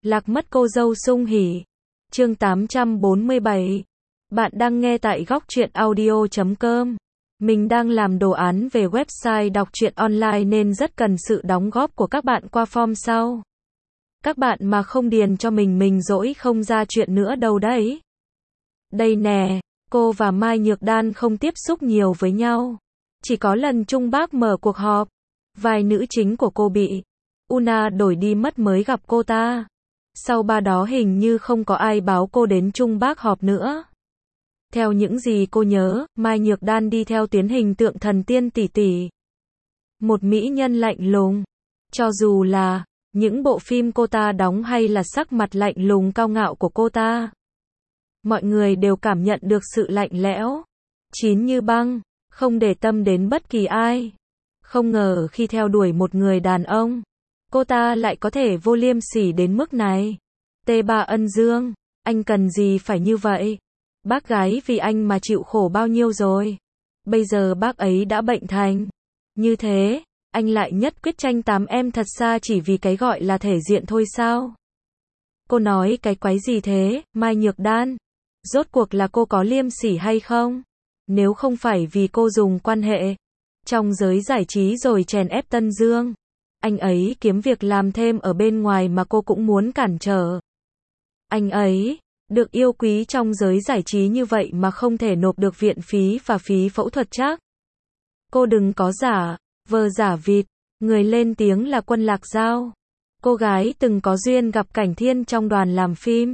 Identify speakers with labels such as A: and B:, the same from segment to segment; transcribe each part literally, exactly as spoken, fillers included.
A: Lạc mất cô dâu sung hỉ. Chương tám trăm bốn mươi bảy. Bạn đang nghe tại góc truyện audio chấm com. Mình đang làm đồ án về website đọc truyện online nên rất cần sự đóng góp của các bạn qua form sau. Các bạn mà không điền cho mình mình dỗi không ra chuyện nữa đâu đấy. Đây nè, cô và Mai Nhược Đan không tiếp xúc nhiều với nhau. Chỉ có lần Trung Bác mở cuộc họp, vai nữ chính của cô bị Una đổi đi mất mới gặp cô ta. Sau ba đó hình như không có ai báo cô đến Trung Bác họp nữa. Theo những gì cô nhớ, Mai Nhược Đan đi theo tuyến hình tượng thần tiên tỷ tỷ. Một mỹ nhân lạnh lùng. Cho dù là những bộ phim cô ta đóng hay là sắc mặt lạnh lùng cao ngạo của cô ta, mọi người đều cảm nhận được sự lạnh lẽo, chín như băng, không để tâm đến bất kỳ ai. Không ngờ khi theo đuổi một người đàn ông, cô ta lại có thể vô liêm sỉ đến mức này. Tê Ba Ân Dương, anh cần gì phải như vậy? Bác gái vì anh mà chịu khổ bao nhiêu rồi. Bây giờ bác ấy đã bệnh thành như thế, anh lại nhất quyết tranh tám em thật xa chỉ vì cái gọi là thể diện thôi sao? Cô nói cái quái gì thế, Mai Nhược Đan? Rốt cuộc là cô có liêm sỉ hay không? Nếu không phải vì cô dùng quan hệ trong giới giải trí rồi chèn ép Tân Dương, anh ấy kiếm việc làm thêm ở bên ngoài mà cô cũng muốn cản trở. Anh ấy được yêu quý trong giới giải trí như vậy mà không thể nộp được viện phí và phí phẫu thuật chắc. Cô đừng có giả vờ giả vịt. Người lên tiếng là Quân Lạc Dao. Cô gái từng có duyên gặp Cảnh Thiên trong đoàn làm phim.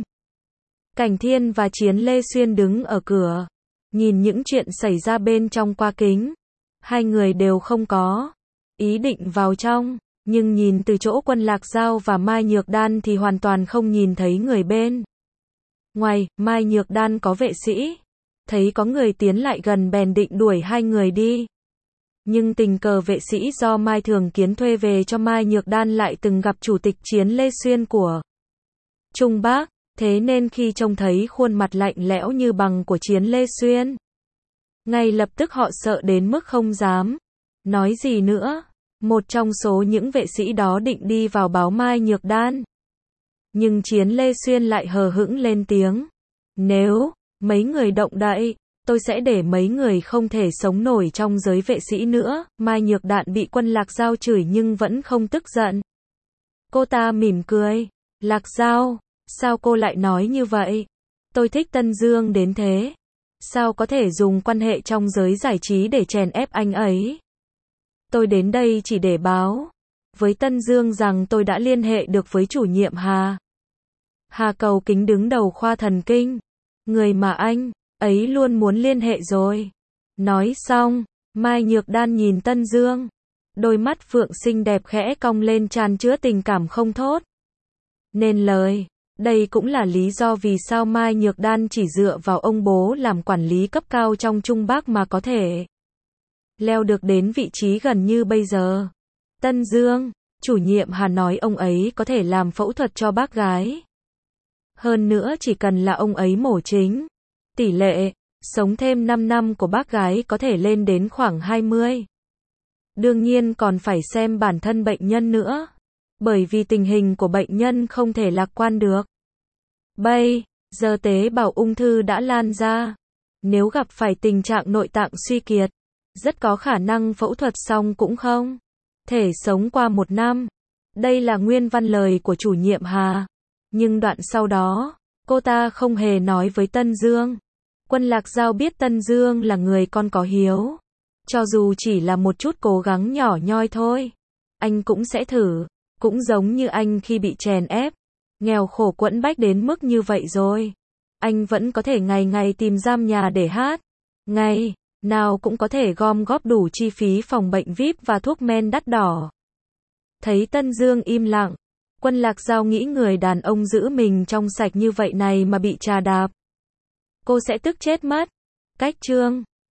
A: Cảnh Thiên và Chiến Lê Xuyên đứng ở cửa, nhìn những chuyện xảy ra bên trong qua kính. Hai người đều không có ý định vào trong, nhưng nhìn từ chỗ Quân Lạc Dao và Mai Nhược Đan thì hoàn toàn không nhìn thấy người bên ngoài. Mai Nhược Đan có vệ sĩ, thấy có người tiến lại gần bèn định đuổi hai người đi. Nhưng tình cờ vệ sĩ do Mai Thường Kiến thuê về cho Mai Nhược Đan lại từng gặp chủ tịch Chiến Lê Xuyên của Trung Bác, thế nên khi trông thấy khuôn mặt lạnh lẽo như bằng của Chiến Lê Xuyên, ngay lập tức họ sợ đến mức không dám nói gì nữa. Một trong số những vệ sĩ đó định đi vào báo Mai Nhược Đan, nhưng Chiến Lê Xuyên lại hờ hững lên tiếng. Nếu mấy người động đậy, tôi sẽ để mấy người không thể sống nổi trong giới vệ sĩ nữa. Mai Nhược Đan bị Quân Lạc Dao chửi nhưng vẫn không tức giận. Cô ta mỉm cười. Lạc Dao, sao cô lại nói như vậy? Tôi thích Tân Dương đến thế. Sao có thể dùng quan hệ trong giới giải trí để chèn ép anh ấy? Tôi đến đây chỉ để báo với Tân Dương rằng tôi đã liên hệ được với chủ nhiệm Hà. Hà Cầu Kính đứng đầu khoa thần kinh. Người mà anh ấy luôn muốn liên hệ rồi. Nói xong, Mai Nhược Đan nhìn Tân Dương. Đôi mắt phượng xinh đẹp khẽ cong lên tràn chứa tình cảm không thốt nên lời. Đây cũng là lý do vì sao Mai Nhược Đan chỉ dựa vào ông bố làm quản lý cấp cao trong Trung Bác mà có thể leo được đến vị trí gần như bây giờ. Tân Dương, chủ nhiệm Hà nói ông ấy có thể làm phẫu thuật cho bác gái. Hơn nữa chỉ cần là ông ấy mổ chính, tỷ lệ sống thêm năm năm của bác gái có thể lên đến khoảng hai mươi. Đương nhiên còn phải xem bản thân bệnh nhân nữa, bởi vì tình hình của bệnh nhân không thể lạc quan được. Bây giờ tế bào ung thư đã lan ra. Nếu gặp phải tình trạng nội tạng suy kiệt, rất có khả năng phẫu thuật xong cũng không thể sống qua một năm. Đây là nguyên văn lời của chủ nhiệm Hà. Nhưng đoạn sau đó, cô ta không hề nói với Tân Dương. Quân Lạc Dao biết Tân Dương là người con có hiếu. Cho dù chỉ là một chút cố gắng nhỏ nhoi thôi, anh cũng sẽ thử. Cũng giống như anh khi bị chèn ép, nghèo khổ quẫn bách đến mức như vậy rồi. Anh vẫn có thể ngày ngày tìm giam nhà để hát. Ngày nào cũng có thể gom góp đủ chi phí phòng bệnh vi ai pi và thuốc men đắt đỏ. Thấy Tân Dương im lặng, Quân Lạc Dao nghĩ người đàn ông giữ mình trong sạch như vậy này mà bị trà đạp, cô sẽ tức chết mất. Cách chương